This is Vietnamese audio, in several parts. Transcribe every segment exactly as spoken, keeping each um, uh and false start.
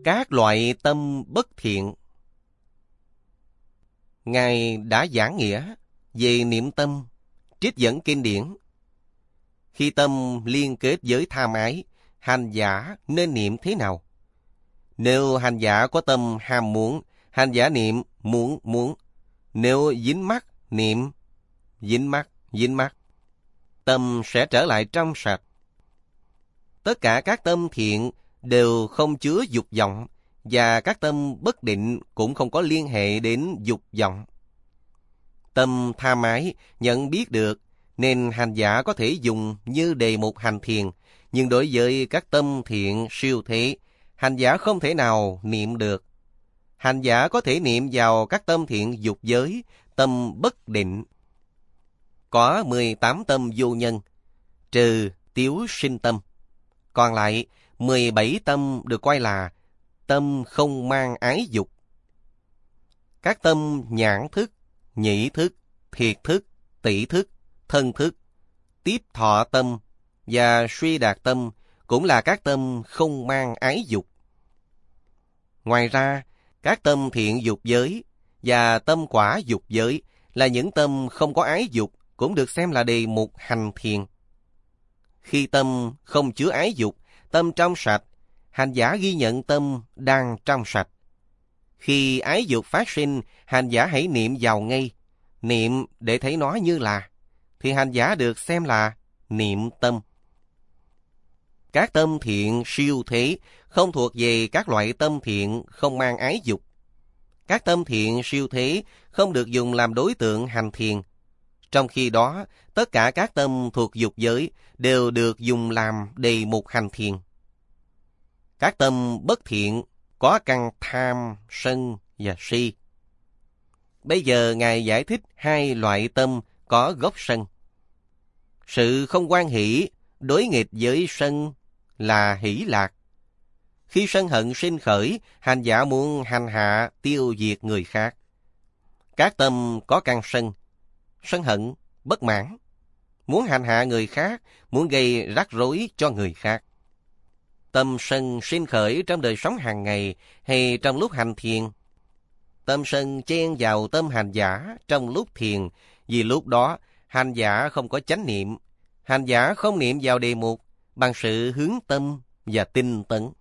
Các loại tâm bất thiện. Ngài đã giảng nghĩa về niệm tâm, trích dẫn kinh điển. Khi tâm liên kết với tham ái, hành giả nên niệm thế nào? Nếu hành giả có tâm ham muốn, hành giả niệm muốn muốn. Nếu dính mắc, niệm dính mắc, dính mắc. Tâm sẽ trở lại trong sạch. Tất cả các tâm thiện đều không chứa dục vọng, và các tâm bất định cũng không có liên hệ đến dục vọng. Tâm tham ái nhận biết được, nên hành giả có thể dùng như đề mục hành thiền, nhưng đối với các tâm thiện siêu thế, hành giả không thể nào niệm được. Hành giả có thể niệm vào các tâm thiện dục giới, tâm bất định. Có mười tám tâm vô nhân, trừ tiếu sinh tâm. Còn lại, mười bảy tâm được coi là tâm không mang ái dục. Các tâm nhãn thức, nhĩ thức, thiệt thức, tỷ thức, thân thức, tiếp thọ tâm và suy đạt tâm cũng là các tâm không mang ái dục. Ngoài ra, các tâm thiện dục giới và tâm quả dục giới là những tâm không có ái dục, cũng được xem là đề mục hành thiền. Khi tâm không chứa ái dục, tâm trong sạch, hành giả ghi nhận tâm đang trong sạch. Khi ái dục phát sinh, hành giả hãy niệm vào ngay. Niệm để thấy nó như là, thì hành giả được xem là niệm tâm. Các tâm thiện siêu thế không thuộc về các loại tâm thiện không mang ái dục. Các tâm thiện siêu thế không được dùng làm đối tượng hành thiền. Trong khi đó, tất cả các tâm thuộc dục giới đều được dùng làm đề mục hành thiền. Các tâm bất thiện có căn tham, sân và si. Bây giờ Ngài giải thích hai loại tâm có gốc sân. Sự không hoan hỷ đối nghịch với sân là hỷ lạc. Khi sân hận sinh khởi, hành giả muốn hành hạ tiêu diệt người khác. Các tâm có căn sân, sân hận, bất mãn, muốn hành hạ người khác, muốn gây rắc rối cho người khác. Tâm sân sinh khởi trong đời sống hàng ngày hay trong lúc hành thiền. Tâm sân chen vào tâm hành giả trong lúc thiền, vì lúc đó hành giả không có chánh niệm. Hành giả không niệm vào đề mục bằng sự hướng tâm và tinh tấn.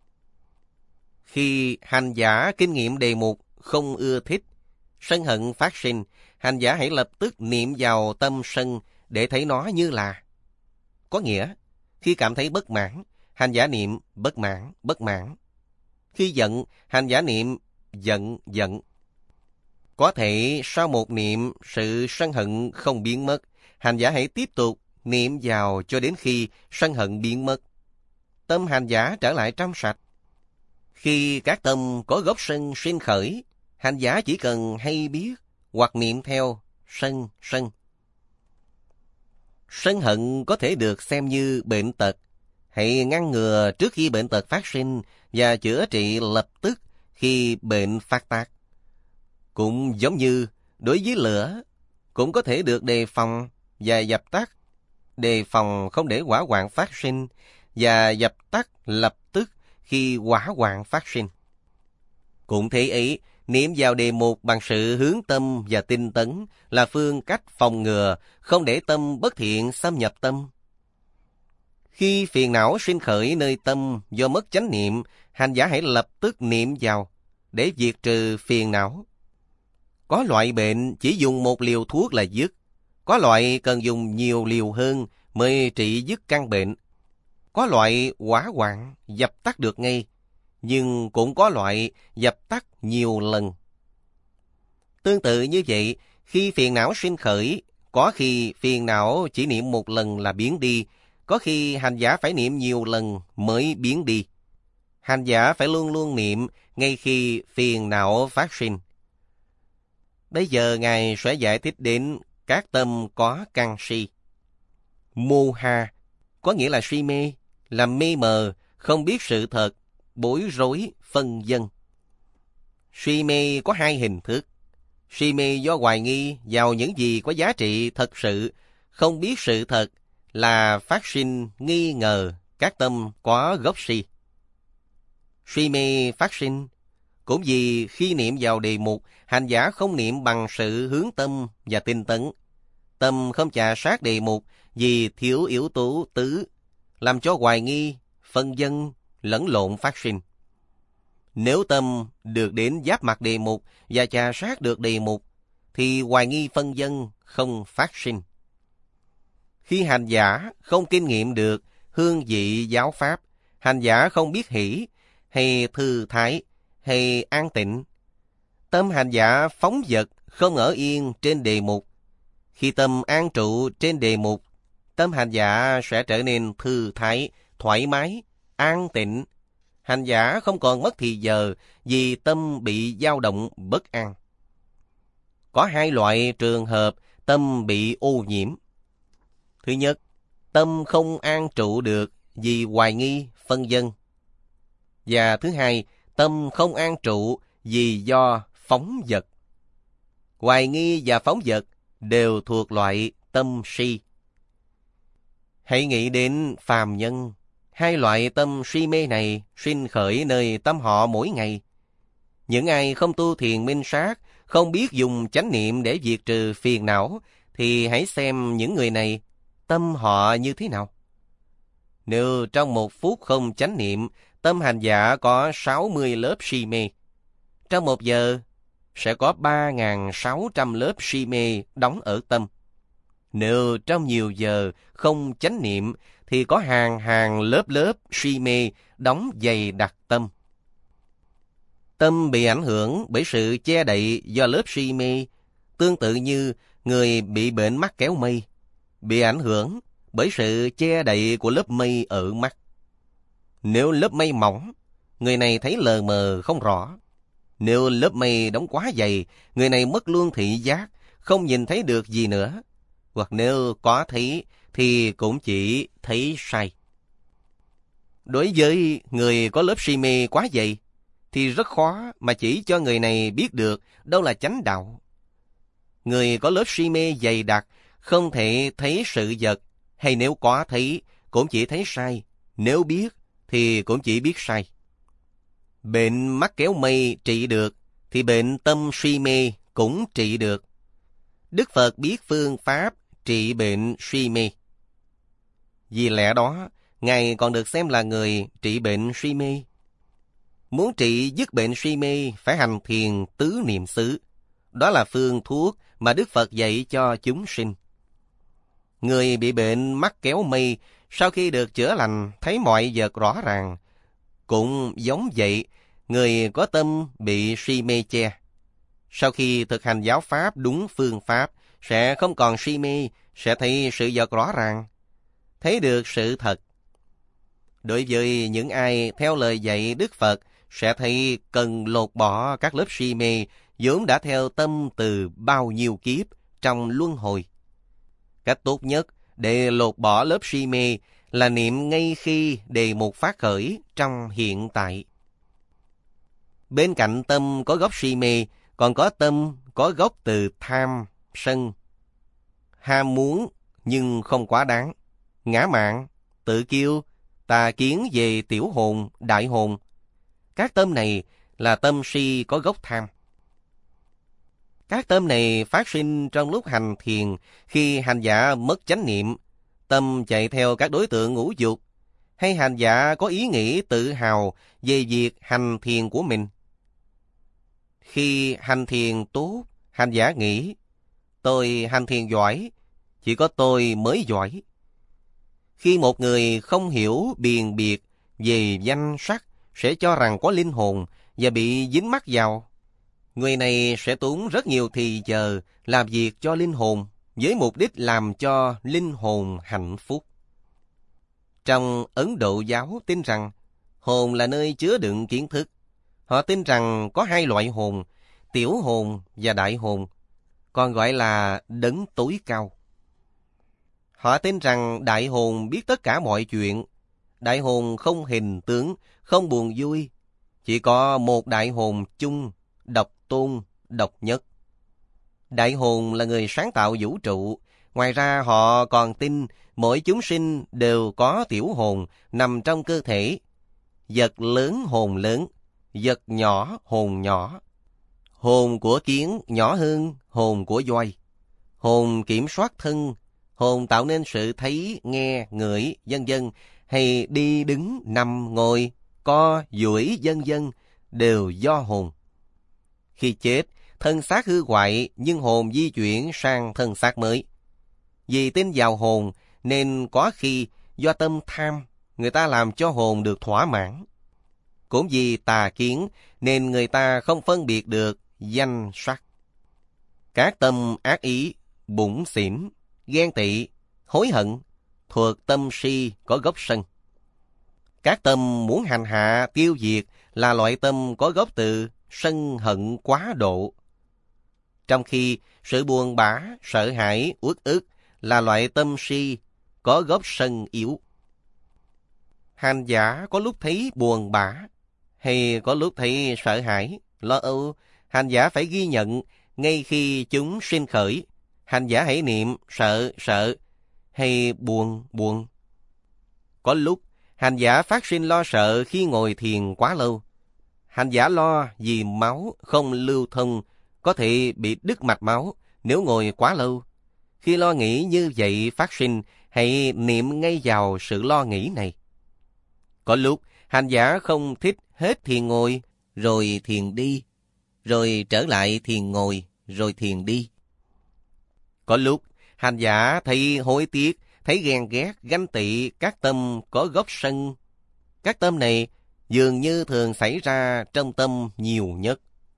Khi hành giả kinh nghiệm đề mục không ưa thích, sân hận phát sinh, hành giả hãy lập tức niệm vào tâm sân để thấy nó như là. Có nghĩa, khi cảm thấy bất mãn, hành giả niệm bất mãn, bất mãn. Khi giận, hành giả niệm giận, giận. Có thể sau một niệm sự sân hận không biến mất, hành giả hãy tiếp tục niệm vào cho đến khi sân hận biến mất. Tâm hành giả trở lại trong sạch. Khi các tâm có gốc sân sinh khởi, hành giả chỉ cần hay biết hoặc niệm theo sân, sân. Sân hận có thể được xem như bệnh tật. Hãy ngăn ngừa trước khi bệnh tật phát sinh và chữa trị lập tức khi bệnh phát tác. Cũng giống như đối với lửa, cũng có thể được đề phòng và dập tắt. Đề phòng không để hỏa hoạn phát sinh và dập tắt lập tức khi hỏa hoạn phát sinh. Cũng thế ấy, niệm vào đề mục bằng sự hướng tâm và tinh tấn là phương cách phòng ngừa, không để tâm bất thiện xâm nhập tâm. Khi phiền não sinh khởi nơi tâm do mất chánh niệm, hành giả hãy lập tức niệm vào để diệt trừ phiền não. Có loại bệnh chỉ dùng một liều thuốc là dứt. Có loại cần dùng nhiều liều hơn mới trị dứt căn bệnh. Có loại hỏa hoạn dập tắt được ngay, nhưng cũng có loại dập tắt nhiều lần. Tương tự như vậy, khi phiền não sinh khởi, có khi phiền não chỉ niệm một lần là biến đi, có khi hành giả phải niệm nhiều lần mới biến đi. Hành giả phải luôn luôn niệm ngay khi phiền não phát sinh. Bây giờ Ngài sẽ giải thích đến các tâm có căn si. Mô ha có nghĩa là si mê, là mê mờ, không biết sự thật, bối rối, phân vân. Si mê có hai hình thức. Si mê do hoài nghi vào những gì có giá trị thật sự, không biết sự thật, là phát sinh nghi ngờ các tâm có gốc si. suy mê phát sinh. Cũng vì khi niệm vào đề mục, hành giả không niệm bằng sự hướng tâm và tinh tấn. Tâm không chà sát đề mục vì thiếu yếu tố tứ, làm cho hoài nghi, phân vân, lẫn lộn phát sinh. Nếu tâm được đến giáp mặt đề mục và chà sát được đề mục, thì hoài nghi phân vân không phát sinh. Khi hành giả không kinh nghiệm được hương vị giáo pháp, hành giả không biết hỷ, hay thư thái, hay an tịnh, tâm hành giả phóng dật không ở yên trên đề mục. Khi tâm an trụ trên đề mục, tâm hành giả sẽ trở nên thư thái, thoải mái, an tịnh. Hành giả không còn mất thì giờ vì tâm bị dao động bất an. Có hai loại trường hợp tâm bị ô nhiễm. Thứ nhất, tâm không an trụ được vì hoài nghi, phân vân. Và thứ hai, tâm không an trụ vì do phóng dật. Hoài nghi và phóng dật đều thuộc loại tâm si. Hãy nghĩ đến phàm nhân. Hai loại tâm si mê này sinh khởi nơi tâm họ mỗi ngày. Những ai không tu thiền minh sát, không biết dùng chánh niệm để diệt trừ phiền não, thì hãy xem những người này, tâm họ như thế nào. Nếu trong một phút không chánh niệm, tâm hành giả có sáu mươi lớp si mê. Trong một giờ, sẽ có ba nghìn sáu trăm lớp si mê đóng ở tâm. Nếu trong nhiều giờ không chánh niệm, thì có hàng hàng lớp lớp si mê đóng dày đặc tâm. Tâm bị ảnh hưởng bởi sự che đậy do lớp si mê, tương tự như người bị bệnh mắt kéo mây, bị ảnh hưởng bởi sự che đậy của lớp mây ở mắt. Nếu lớp mây mỏng, người này thấy lờ mờ không rõ. Nếu lớp mây đóng quá dày, người này mất luôn thị giác, không nhìn thấy được gì nữa. Hoặc nếu có thấy, thì cũng chỉ thấy sai. Đối với người có lớp si mê quá dày, thì rất khó mà chỉ cho người này biết được đâu là chánh đạo. Người có lớp si mê dày đặc không thể thấy sự vật, hay nếu có thấy, cũng chỉ thấy sai. Nếu biết, thì cũng chỉ biết sai. Bệnh mắt kéo mây trị được, thì bệnh tâm si mê cũng trị được. Đức Phật biết phương pháp trị bệnh si mê. Vì lẽ đó, Ngài còn được xem là người trị bệnh si mê. Muốn trị dứt bệnh si mê, phải hành thiền tứ niệm xứ. Đó là phương thuốc mà Đức Phật dạy cho chúng sinh. Người bị bệnh mắt kéo mây, sau khi được chữa lành, thấy mọi vật rõ ràng. Cũng giống vậy, người có tâm bị si mê che. Sau khi thực hành giáo pháp đúng phương pháp, sẽ không còn si mê, sẽ thấy sự vật rõ ràng, thấy được sự thật. Đối với những ai theo lời dạy Đức Phật, sẽ thấy cần lột bỏ các lớp si mê vốn đã theo tâm từ bao nhiêu kiếp trong luân hồi. Cách tốt nhất để lột bỏ lớp si mê là niệm ngay khi đề mục phát khởi trong hiện tại. Bên cạnh tâm có gốc si mê, còn có tâm có gốc từ tham, sân. Ham muốn nhưng không quá đáng, ngã mạn, tự kiêu, tà kiến về tiểu hồn, đại hồn. Các tâm này là tâm si có gốc tham. Các tâm này phát sinh trong lúc hành thiền, khi hành giả mất chánh niệm, tâm chạy theo các đối tượng ngũ dục, hay hành giả có ý nghĩ tự hào về việc hành thiền của mình. Khi hành thiền tốt, hành giả nghĩ, tôi hành thiền giỏi, chỉ có tôi mới giỏi. Khi một người không hiểu biền biệt về danh sắc, sẽ cho rằng có linh hồn và bị dính mắc vào. Người này sẽ tốn rất nhiều thì giờ làm việc cho linh hồn, với mục đích làm cho linh hồn hạnh phúc. Trong Ấn Độ giáo tin rằng hồn là nơi chứa đựng kiến thức. Họ tin rằng có hai loại hồn, tiểu hồn và đại hồn, còn gọi là đấng tối cao. Họ tin rằng đại hồn biết tất cả mọi chuyện. Đại hồn không hình tướng, không buồn vui. Chỉ có một đại hồn chung, độc tôn, độc nhất. Đại hồn là người sáng tạo vũ trụ. Ngoài ra họ còn tin mỗi chúng sinh đều có tiểu hồn nằm trong cơ thể. vật lớn hồn lớn, vật nhỏ hồn nhỏ. Hồn của kiến nhỏ hơn hồn của voi. Hồn kiểm soát thân, hồn tạo nên sự thấy, nghe, ngửi, vân vân, hay đi đứng, nằm, ngồi, co, duỗi, vân vân, đều do hồn. Khi chết, thân xác hư hoại nhưng hồn di chuyển sang thân xác mới. Vì tin vào hồn nên có khi do tâm tham, người ta làm cho hồn được thỏa mãn. Cũng vì tà kiến nên người ta không phân biệt được danh sắc. Các tâm ác ý, bủn xỉn, ghen tị, hối hận thuộc tâm si có gốc sân. Các tâm muốn hành hạ, tiêu diệt là loại tâm có gốc từ sân hận quá độ. Trong khi sự buồn bã, sợ hãi, uất ức là loại tâm si có gốc sân yếu. Hành giả có lúc thấy buồn bã hay có lúc thấy sợ hãi, lo âu, hành giả phải ghi nhận ngay khi chúng sinh khởi. Hành giả hãy niệm sợ sợ hay buồn buồn. Có lúc hành giả phát sinh lo sợ khi ngồi thiền quá lâu. Hành giả lo vì máu không lưu thông, có thể bị đứt mạch máu nếu ngồi quá lâu. Khi lo nghĩ như vậy phát sinh, hãy niệm ngay vào sự lo nghĩ này. Có lúc hành giả không thích hết thiền ngồi, rồi thiền đi, rồi trở lại thiền ngồi, rồi thiền đi. Có lúc hành giả thấy hối tiếc, thấy ghen ghét, ganh tị, các tâm có gốc sân. Các tâm này dường như thường xảy ra trong tâm nhiều nhất.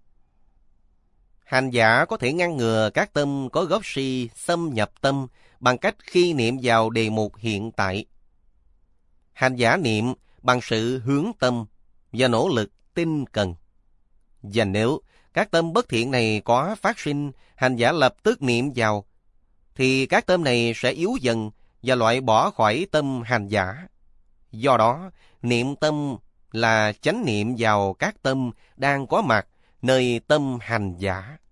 Hành giả có thể ngăn ngừa các tâm có gốc si xâm nhập tâm bằng cách khi niệm vào đề mục hiện tại. Hành giả niệm bằng sự hướng tâm và nỗ lực tinh cần. Và nếu các tâm bất thiện này có phát sinh, hành giả lập tức niệm vào, thì các tâm này sẽ yếu dần và loại bỏ khỏi tâm hành giả. Do đó, niệm tâm là chánh niệm vào các tâm đang có mặt nơi tâm hành giả.